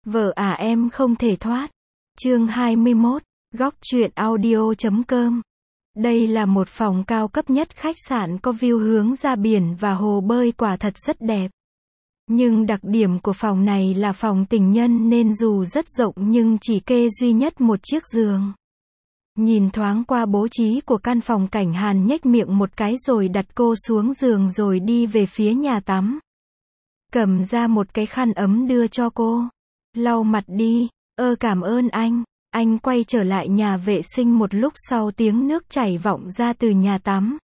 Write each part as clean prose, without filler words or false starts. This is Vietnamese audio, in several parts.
Vợ à em không thể thoát. Chương 21, góc truyện audio.com. Đây là một phòng cao cấp nhất khách sạn có view hướng ra biển và hồ bơi quả thật rất đẹp. Nhưng đặc điểm của phòng này là phòng tình nhân nên dù rất rộng nhưng chỉ kê duy nhất một chiếc giường. Nhìn thoáng qua bố trí của căn phòng, Cảnh Hàn nhếch miệng một cái rồi đặt cô xuống giường rồi đi về phía nhà tắm. Cầm ra một cái khăn ấm đưa cho cô. Lau mặt đi. Cảm ơn anh. Anh quay trở lại nhà vệ sinh một lúc sau, tiếng nước chảy vọng ra từ nhà tắm.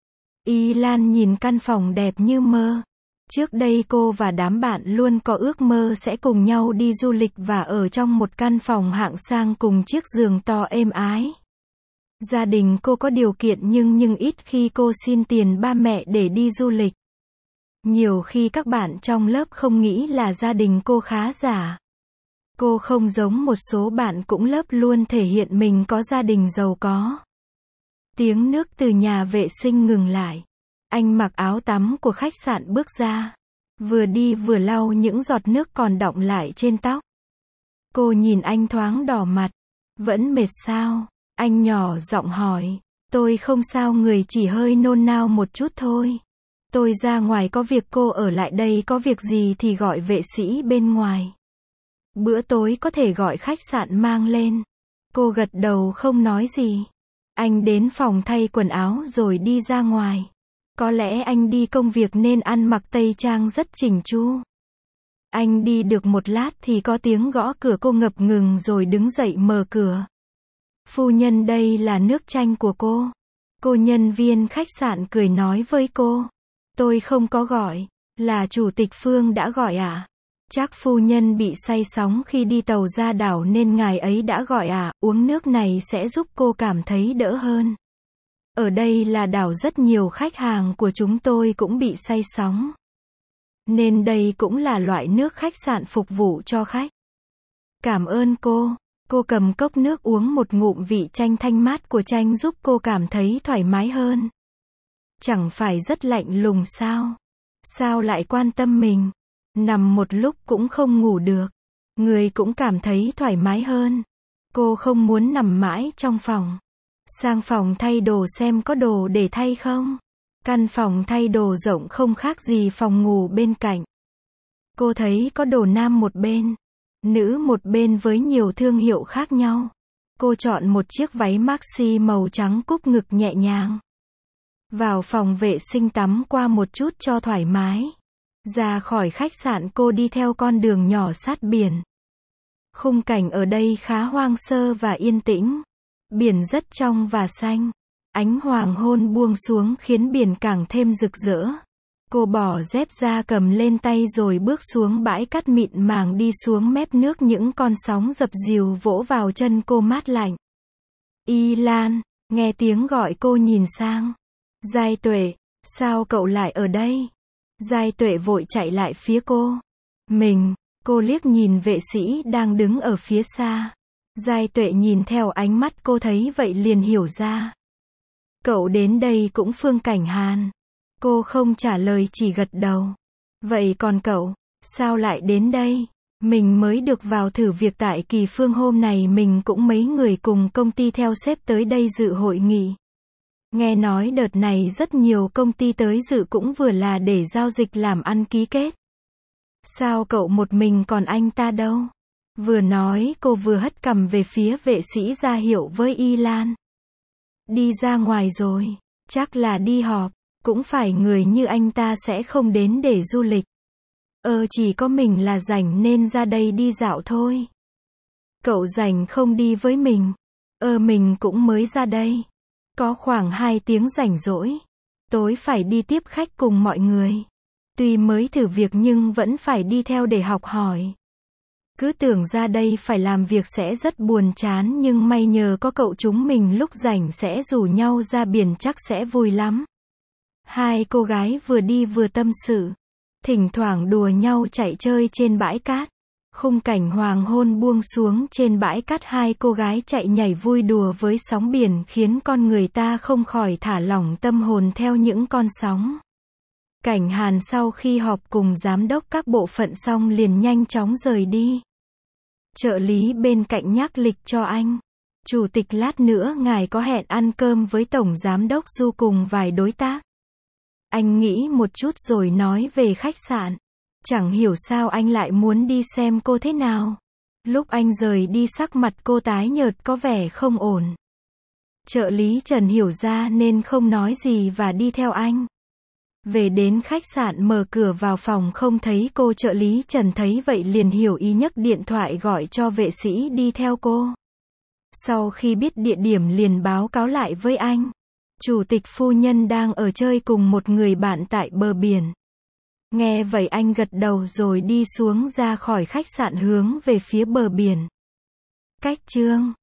Y Lan nhìn căn phòng đẹp như mơ. Trước đây cô và đám bạn luôn có ước mơ sẽ cùng nhau đi du lịch và ở trong một căn phòng hạng sang cùng chiếc giường to êm ái. Gia đình cô có điều kiện nhưng ít khi cô xin tiền ba mẹ để đi du lịch. Nhiều khi các bạn trong lớp không nghĩ là gia đình cô khá giả. Cô không giống một số bạn cũng lớp luôn thể hiện mình có gia đình giàu có. Tiếng nước từ nhà vệ sinh ngừng lại. Anh mặc áo tắm của khách sạn bước ra. Vừa đi vừa lau những giọt nước còn đọng lại trên tóc. Cô nhìn anh thoáng đỏ mặt. Vẫn mệt sao? Anh nhỏ giọng hỏi. Tôi không sao, người chỉ hơi nôn nao một chút thôi. Tôi ra ngoài có việc, cô ở lại đây có việc gì thì gọi vệ sĩ bên ngoài. Bữa tối có thể gọi khách sạn mang lên. Cô gật đầu không nói gì. Anh đến phòng thay quần áo rồi đi ra ngoài. Có lẽ anh đi công việc nên ăn mặc tây trang rất chỉnh chu. Anh đi được một lát thì có tiếng gõ cửa, cô ngập ngừng rồi đứng dậy mở cửa. Phu nhân, đây là nước chanh của cô. Cô nhân viên khách sạn cười nói với cô. Tôi không có gọi. Là chủ tịch Phương đã gọi ạ? Chắc phu nhân bị say sóng khi đi tàu ra đảo nên ngài ấy đã gọi ạ. Uống nước này sẽ giúp cô cảm thấy đỡ hơn. Ở đây là đảo, rất nhiều khách hàng của chúng tôi cũng bị say sóng. Nên đây cũng là loại nước khách sạn phục vụ cho khách. Cảm ơn cô. Cô cầm cốc nước uống một ngụm, vị chanh thanh mát của chanh giúp cô cảm thấy thoải mái hơn. Chẳng phải rất lạnh lùng sao? Sao lại quan tâm mình? Nằm một lúc cũng không ngủ được. Người cũng cảm thấy thoải mái hơn. Cô không muốn nằm mãi trong phòng. Sang phòng thay đồ xem có đồ để thay không? Căn phòng thay đồ rộng không khác gì phòng ngủ bên cạnh. Cô thấy có đồ nam một bên, nữ một bên với nhiều thương hiệu khác nhau. Cô chọn một chiếc váy maxi màu trắng cúp ngực nhẹ nhàng. Vào phòng vệ sinh tắm qua một chút cho thoải mái. Ra khỏi khách sạn cô đi theo con đường nhỏ sát biển. Khung cảnh ở đây khá hoang sơ và yên tĩnh. Biển rất trong và xanh. Ánh hoàng hôn buông xuống khiến biển càng thêm rực rỡ. Cô bỏ dép ra cầm lên tay rồi bước xuống bãi cát mịn màng, đi xuống mép nước, những con sóng dập dìu vỗ vào chân cô mát lạnh. Y Lan, nghe tiếng gọi cô nhìn sang. Giai Tuệ, sao cậu lại ở đây? Giai Tuệ vội chạy lại phía cô. Cô liếc nhìn vệ sĩ đang đứng ở phía xa. Giai Tuệ nhìn theo ánh mắt cô thấy vậy liền hiểu ra. Cậu đến đây cũng Phương Cảnh Hàn. Cô không trả lời, chỉ gật đầu. Vậy còn cậu, sao lại đến đây? Mình mới được vào thử việc tại Kỳ Phương, hôm nay mình cũng mấy người cùng công ty theo sếp tới đây dự hội nghị. Nghe nói đợt này rất nhiều công ty tới dự, cũng vừa là để giao dịch làm ăn ký kết. Sao cậu một mình, còn anh ta đâu? Vừa nói cô vừa hất cằm về phía vệ sĩ ra hiệu với Y Lan. Đi ra ngoài rồi, chắc là đi họp. Cũng phải, người như anh ta sẽ không đến để du lịch. Chỉ có mình là rảnh nên ra đây đi dạo thôi. Cậu rảnh không đi với mình? Mình cũng mới ra đây. Có khoảng 2 tiếng rảnh rỗi. Tối phải đi tiếp khách cùng mọi người. Tuy mới thử việc nhưng vẫn phải đi theo để học hỏi. Cứ tưởng ra đây phải làm việc sẽ rất buồn chán, nhưng may nhờ có cậu, chúng mình lúc rảnh sẽ rủ nhau ra biển, chắc sẽ vui lắm. Hai cô gái vừa đi vừa tâm sự. Thỉnh thoảng đùa nhau chạy chơi trên bãi cát. Khung cảnh hoàng hôn buông xuống trên bãi cát, hai cô gái chạy nhảy vui đùa với sóng biển khiến con người ta không khỏi thả lỏng tâm hồn theo những con sóng. Cảnh Hàn sau khi họp cùng giám đốc các bộ phận xong liền nhanh chóng rời đi. Trợ lý bên cạnh nhắc lịch cho anh. Chủ tịch lát nữa ngài có hẹn ăn cơm với Tổng Giám đốc Du cùng vài đối tác. Anh nghĩ một chút rồi nói về khách sạn. Chẳng hiểu sao anh lại muốn đi xem cô thế nào. Lúc anh rời đi sắc mặt cô tái nhợt có vẻ không ổn. Trợ lý Trần hiểu ra nên không nói gì và đi theo anh. Về đến khách sạn mở cửa vào phòng không thấy cô, trợ lý Trần thấy vậy liền hiểu ý, nhấc điện thoại gọi cho vệ sĩ đi theo cô. Sau khi biết địa điểm liền báo cáo lại với anh. Chủ tịch phu nhân đang ở chơi cùng một người bạn tại bờ biển. Nghe vậy anh gật đầu rồi đi xuống ra khỏi khách sạn hướng về phía bờ biển. Cách chương